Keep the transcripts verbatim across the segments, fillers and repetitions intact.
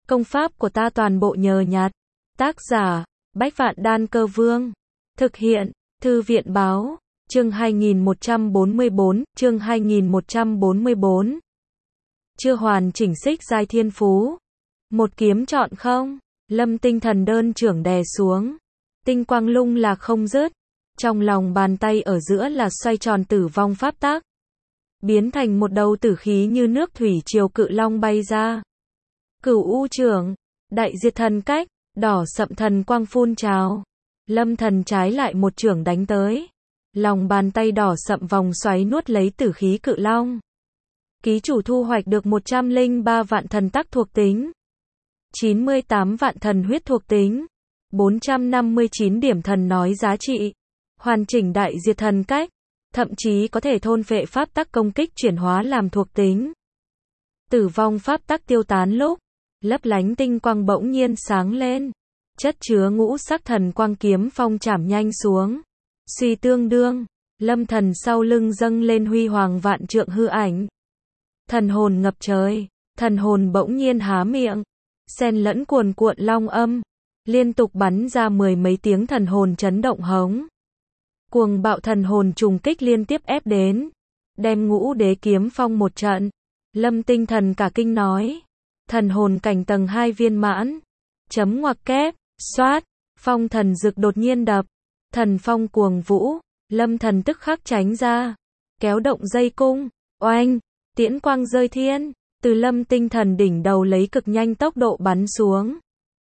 Công pháp của ta toàn bộ nhờ nhặt. Tác giả, Bách Vạn Đan Cơ Vương. Thực hiện, Thư viện báo, chương hai nghìn một trăm bốn mươi bốn, chương hai nghìn một trăm bốn mươi bốn. Chưa hoàn chỉnh xích giai thiên phú. Một kiếm chọn không? Lâm Tinh Thần đơn trưởng đè xuống. Tinh quang lung là không dứt. Trong lòng bàn tay ở giữa là xoay tròn tử vong pháp tắc. Biến thành một đầu tử khí như nước thủy triều cự long bay ra. Cửu u trưởng, đại diệt thần cách, đỏ sậm thần quang phun trào. Lâm Thần trái lại một trưởng đánh tới. Lòng bàn tay đỏ sậm vòng xoáy nuốt lấy tử khí cự long. Ký chủ thu hoạch được một trăm lẻ ba vạn thần tắc thuộc tính, chín mươi tám vạn thần huyết thuộc tính, bốn trăm năm mươi chín điểm thần nói giá trị. Hoàn chỉnh đại diệt thần cách, thậm chí có thể thôn phệ pháp tắc công kích chuyển hóa làm thuộc tính. Tử vong pháp tắc tiêu tán lúc, lấp lánh tinh quang bỗng nhiên sáng lên. Chất chứa ngũ sắc thần quang kiếm phong chảm nhanh xuống. Suy tương đương, Lâm Thần sau lưng dâng lên huy hoàng vạn trượng hư ảnh. Thần hồn ngập trời, thần hồn bỗng nhiên há miệng, xen lẫn cuồn cuộn long âm, liên tục bắn ra mười mấy tiếng thần hồn chấn động hống. Cuồng bạo thần hồn trùng kích liên tiếp ép đến, đem ngũ đế kiếm phong một trận. Lâm Tinh Thần cả kinh nói, thần hồn cảnh tầng hai viên mãn. Chấm ngoặc kép, xoát, phong thần dực đột nhiên đập, thần phong cuồng vũ, Lâm Thần tức khắc tránh ra, kéo động dây cung, oanh, tiễn quang rơi thiên, từ Lâm Tinh Thần đỉnh đầu lấy cực nhanh tốc độ bắn xuống,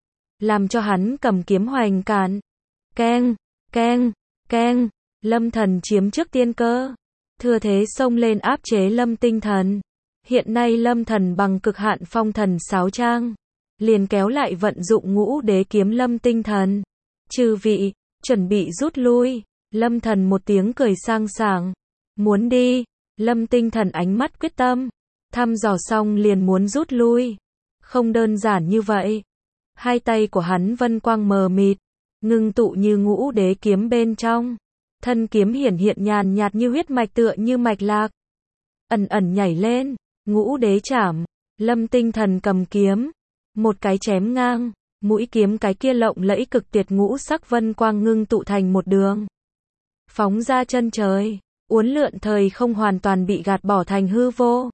làm cho hắn cầm kiếm hoành cản. Keng, keng, keng, Lâm Thần chiếm trước tiên cơ, thừa thế xông lên áp chế Lâm Tinh Thần. Hiện nay Lâm Thần bằng cực hạn phong thần sáo trang, liền kéo lại vận dụng ngũ đế kiếm Lâm Tinh Thần. Chư vị, chuẩn bị rút lui. Lâm Thần một tiếng cười sang sảng. Muốn đi. Lâm Tinh Thần ánh mắt quyết tâm. Thăm dò xong liền muốn rút lui. Không đơn giản như vậy. Hai tay của hắn vân quang mờ mịt, ngưng tụ như ngũ đế kiếm bên trong. Thân kiếm hiển hiện nhàn nhạt như huyết mạch tựa như mạch lạc. Ẩn ẩn nhảy lên, ngũ đế chảm. Lâm Tinh Thần cầm kiếm, một cái chém ngang, mũi kiếm cái kia lộng lẫy cực tuyệt ngũ sắc vân quang ngưng tụ thành một đường. Phóng ra chân trời, uốn lượn thời không hoàn toàn bị gạt bỏ thành hư vô.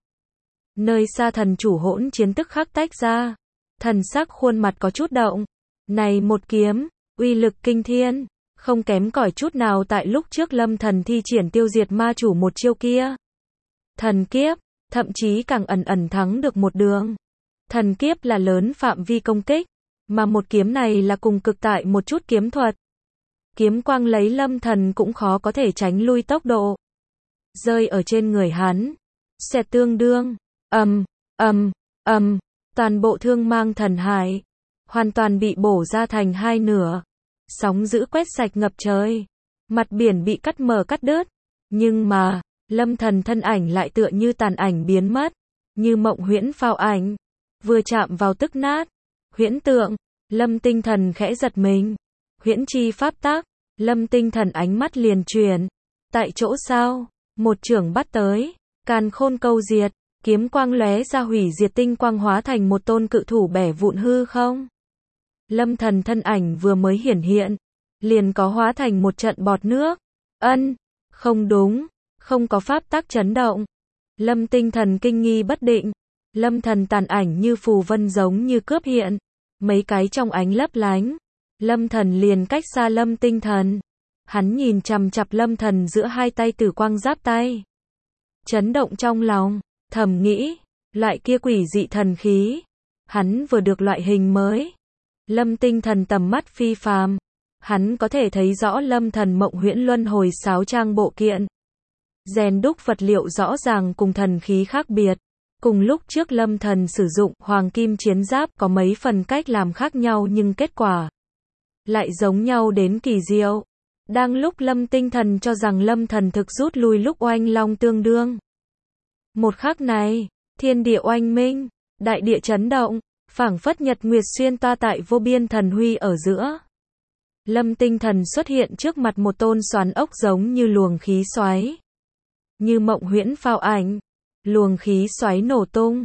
Nơi xa thần chủ hỗn chiến tức khắc tách ra, thần sắc khuôn mặt có chút động. Này một kiếm, uy lực kinh thiên, không kém cỏi chút nào tại lúc trước Lâm Thần thi triển tiêu diệt ma chủ một chiêu kia. Thần kiếp, thậm chí càng ẩn ẩn thắng được một đường. Thần kiếp là lớn phạm vi công kích, mà một kiếm này là cùng cực tại một chút kiếm thuật. Kiếm quang lấy Lâm Thần cũng khó có thể tránh lui tốc độ. Rơi ở trên người hắn, xẹt tương đương, ầm, ầm, ầm, toàn bộ thương mang thần hải, hoàn toàn bị bổ ra thành hai nửa. Sóng dữ quét sạch ngập trời, mặt biển bị cắt mở cắt đứt, nhưng mà, Lâm Thần thân ảnh lại tựa như tàn ảnh biến mất, như mộng huyễn phao ảnh, vừa chạm vào tức nát. Huyễn tượng, Lâm Tinh Thần khẽ giật mình. Huyễn chi pháp tác, Lâm Tinh Thần ánh mắt liền chuyển. Tại chỗ sao, một chưởng bắt tới, càn khôn câu diệt, kiếm quang lóe ra hủy diệt tinh quang hóa thành một tôn cự thủ bẻ vụn hư không. Lâm Thần thân ảnh vừa mới hiển hiện, liền có hóa thành một trận bọt nước. Ân, không đúng, không có pháp tắc chấn động. Lâm Tinh Thần kinh nghi bất định. Lâm Thần tàn ảnh như phù vân giống như cướp hiện, mấy cái trong ánh lấp lánh. Lâm Thần liền cách xa Lâm Tinh Thần. Hắn nhìn chằm chằm Lâm Thần giữa hai tay tử quang giáp tay. Chấn động trong lòng, thầm nghĩ, loại kia quỷ dị thần khí, hắn vừa được loại hình mới. Lâm Tinh Thần tầm mắt phi phàm, hắn có thể thấy rõ Lâm Thần mộng huyễn luân hồi sáo trang bộ kiện. Rèn đúc vật liệu rõ ràng cùng thần khí khác biệt. Cùng lúc trước Lâm Thần sử dụng hoàng kim chiến giáp có mấy phần cách làm khác nhau nhưng kết quả lại giống nhau đến kỳ diệu. Đang lúc Lâm Tinh Thần cho rằng Lâm Thần thực rút lui lúc oanh long tương đương. Một khắc này, thiên địa oanh minh, đại địa chấn động, phảng phất nhật nguyệt xuyên toa tại vô biên thần huy ở giữa. Lâm Tinh Thần xuất hiện trước mặt một tôn xoắn ốc giống như luồng khí xoáy. Như mộng huyễn phao ảnh, luồng khí xoáy nổ tung,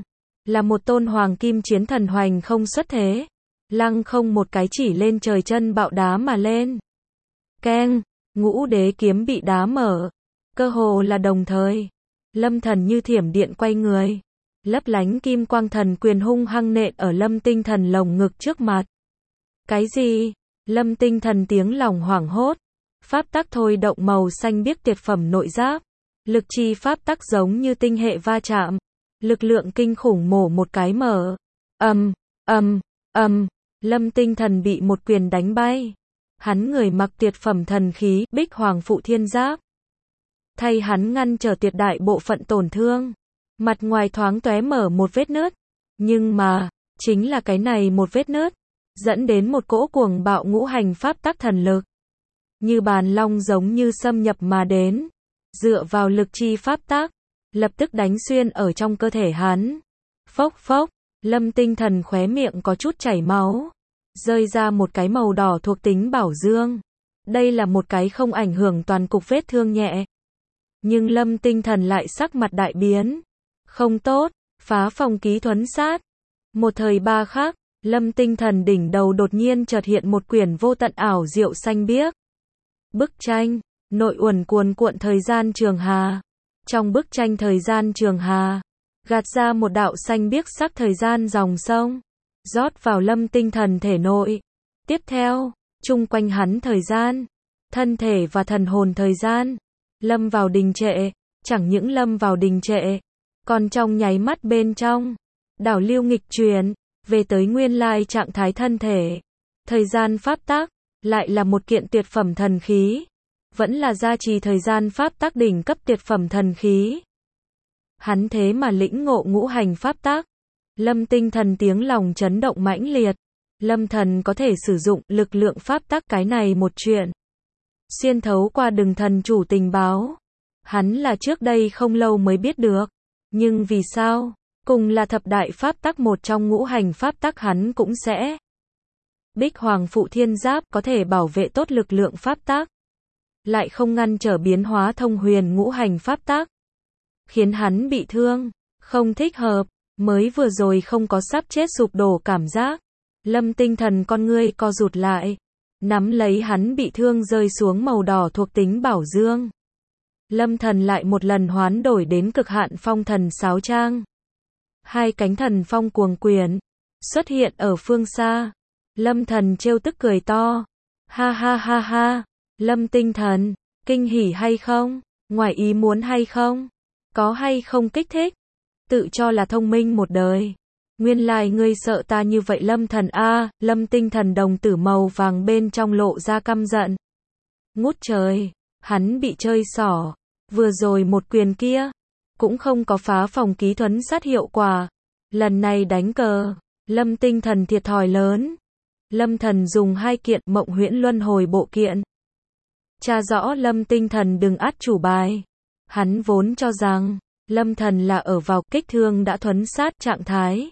là một tôn hoàng kim chiến thần hoành không xuất thế. Lăng không một cái chỉ lên trời chân bạo đá mà lên. Keng, ngũ đế kiếm bị đá mở. Cơ hồ là đồng thời. Lâm Thần như thiểm điện quay người. Lấp lánh kim quang thần quyền hung hăng nện ở Lâm Tinh Thần lồng ngực trước mặt. Cái gì? Lâm Tinh Thần tiếng lòng hoảng hốt. Pháp tắc thôi động màu xanh biếc tuyệt phẩm nội giáp. Lực chi pháp tắc giống như tinh hệ va chạm. Lực lượng kinh khủng mổ một cái mở. Ầm, ầm, ầm, Lâm Tinh Thần bị một quyền đánh bay. Hắn người mặc tuyệt phẩm thần khí, Bích Hoàng Phụ Thiên Giáp. Thay hắn ngăn trở tuyệt đại bộ phận tổn thương. Mặt ngoài thoáng tóe mở một vết nứt. Nhưng mà, chính là cái này một vết nứt, dẫn đến một cỗ cuồng bạo ngũ hành pháp tắc thần lực. Như bàn long giống như xâm nhập mà đến. Dựa vào lực chi pháp tắc, lập tức đánh xuyên ở trong cơ thể hắn. Phốc phốc, Lâm Tinh Thần khóe miệng có chút chảy máu. Rơi ra một cái màu đỏ thuộc tính bảo dương. Đây là một cái không ảnh hưởng toàn cục vết thương nhẹ. Nhưng Lâm Tinh Thần lại sắc mặt đại biến. Không tốt, phá phòng ký thuấn sát. Một thời ba khắc, Lâm Tinh Thần đỉnh đầu đột nhiên chợt hiện một quyển vô tận ảo diệu xanh biếc. Bức tranh, nội uẩn cuồn cuộn thời gian trường hà. Trong bức tranh thời gian trường hà, gạt ra một đạo xanh biếc sắc thời gian dòng sông, rót vào Lâm Tinh Thần thể nội. Tiếp theo, chung quanh hắn thời gian, thân thể và thần hồn thời gian, lâm vào đình trệ, chẳng những lâm vào đình trệ, còn trong nháy mắt bên trong, đảo lưu nghịch chuyển, về tới nguyên lai trạng thái thân thể. Thời gian pháp tắc, lại là một kiện tuyệt phẩm thần khí. Vẫn là gia trì thời gian pháp tắc đỉnh cấp tuyệt phẩm thần khí. Hắn thế mà lĩnh ngộ ngũ hành pháp tắc. Lâm Tinh Thần tiếng lòng chấn động mãnh liệt. Lâm Thần có thể sử dụng lực lượng pháp tắc cái này một chuyện. Xuyên thấu qua đường thần chủ tình báo. Hắn là trước đây không lâu mới biết được. Nhưng vì sao? Cùng là thập đại pháp tắc một trong ngũ hành pháp tắc hắn cũng sẽ. Bích Hoàng Phụ Thiên Giáp có thể bảo vệ tốt lực lượng pháp tắc. Lại không ngăn trở biến hóa thông huyền ngũ hành pháp tắc. Khiến hắn bị thương. Không thích hợp. Mới vừa rồi không có sắp chết sụp đổ cảm giác. Lâm Tinh Thần con ngươi co rụt lại. Nắm lấy hắn bị thương rơi xuống màu đỏ thuộc tính bảo dương. Lâm Thần lại một lần hoán đổi đến cực hạn phong thần sáo trang. Hai cánh thần phong cuồng quyển xuất hiện ở phương xa. Lâm Thần trêu tức cười to. Ha ha ha ha. Lâm Tinh Thần, kinh hỉ hay không? Ngoài ý muốn hay không? Có hay không kích thích? Tự cho là thông minh một đời. Nguyên lai ngươi sợ ta như vậy Lâm Thần a. Lâm Tinh Thần đồng tử màu vàng bên trong lộ ra căm giận. Ngút trời, hắn bị chơi xỏ. Vừa rồi một quyền kia, cũng không có phá phòng ký thuấn sát hiệu quả. Lần này đánh cờ, Lâm Tinh Thần thiệt thòi lớn. Lâm Thần dùng hai kiện Mộng Huyễn Luân Hồi bộ kiện. Tra rõ Lâm Tinh Thần đừng át chủ bài. Hắn vốn cho rằng, Lâm Thần là ở vào kích thương đã thuấn sát trạng thái.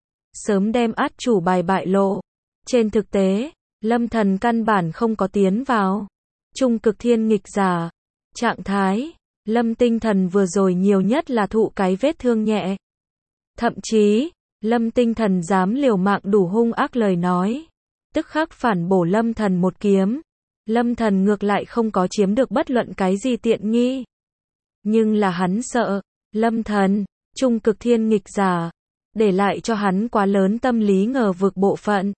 Sớm đem át chủ bài bại lộ. Trên thực tế, Lâm Thần căn bản không có tiến vào trung cực thiên nghịch giả trạng thái. Lâm Tinh Thần vừa rồi nhiều nhất là thụ cái vết thương nhẹ. Thậm chí, Lâm Tinh Thần dám liều mạng đủ hung ác lời nói. Tức khắc phản bổ Lâm Thần một kiếm. Lâm Thần ngược lại không có chiếm được bất luận cái gì tiện nghi. Nhưng là hắn sợ, Lâm Thần, trung cực thiên nghịch giả, để lại cho hắn quá lớn tâm lý ngờ vực bộ phận.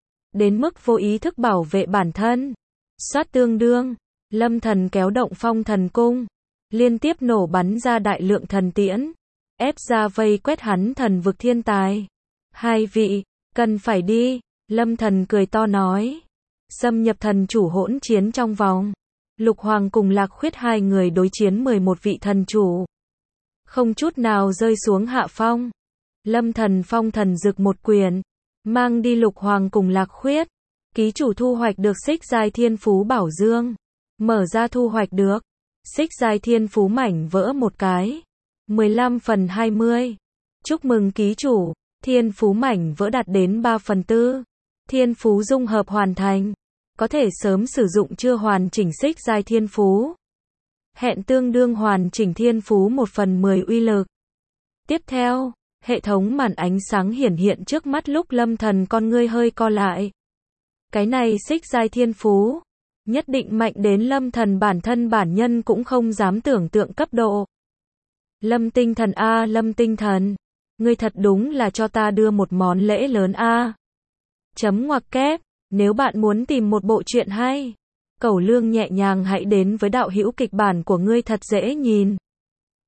Đến mức vô ý thức bảo vệ bản thân. Soát tương đương, Lâm Thần kéo động phong thần cung. Liên tiếp nổ bắn ra đại lượng thần tiễn. Ép ra vây quét hắn thần vực thiên tài. Hai vị, cần phải đi, Lâm Thần cười to nói. Xâm nhập thần chủ hỗn chiến trong vòng. Lục Hoàng cùng Lạc Khuyết hai người đối chiến mười một vị thần chủ. Không chút nào rơi xuống hạ phong. Lâm Thần phong thần dực một quyền. Mang đi Lục Hoàng cùng Lạc Khuyết. Ký chủ thu hoạch được xích giai thiên phú bảo dương. Mở ra thu hoạch được. Xích giai thiên phú mảnh vỡ một cái. mười lăm phần hai mươi. Chúc mừng ký chủ. Thiên phú mảnh vỡ đạt đến ba phần tư. Thiên phú dung hợp hoàn thành. Có thể sớm sử dụng chưa hoàn chỉnh xích giai thiên phú. Hẹn tương đương hoàn chỉnh thiên phú một phần mười uy lực. Tiếp theo, Hệ thống màn ánh sáng hiển hiện trước mắt lúc Lâm Thần con ngươi hơi co lại. Cái này xích giai thiên phú, nhất định mạnh đến Lâm Thần bản thân bản nhân cũng không dám tưởng tượng cấp độ. Lâm Tinh Thần a, Lâm Tinh Thần, ngươi thật đúng là cho ta đưa một món lễ lớn a. Chấm ngoặc kép, nếu bạn muốn tìm một bộ truyện hay, Cẩu Lương nhẹ nhàng hãy đến với đạo hữu kịch bản của ngươi thật dễ nhìn.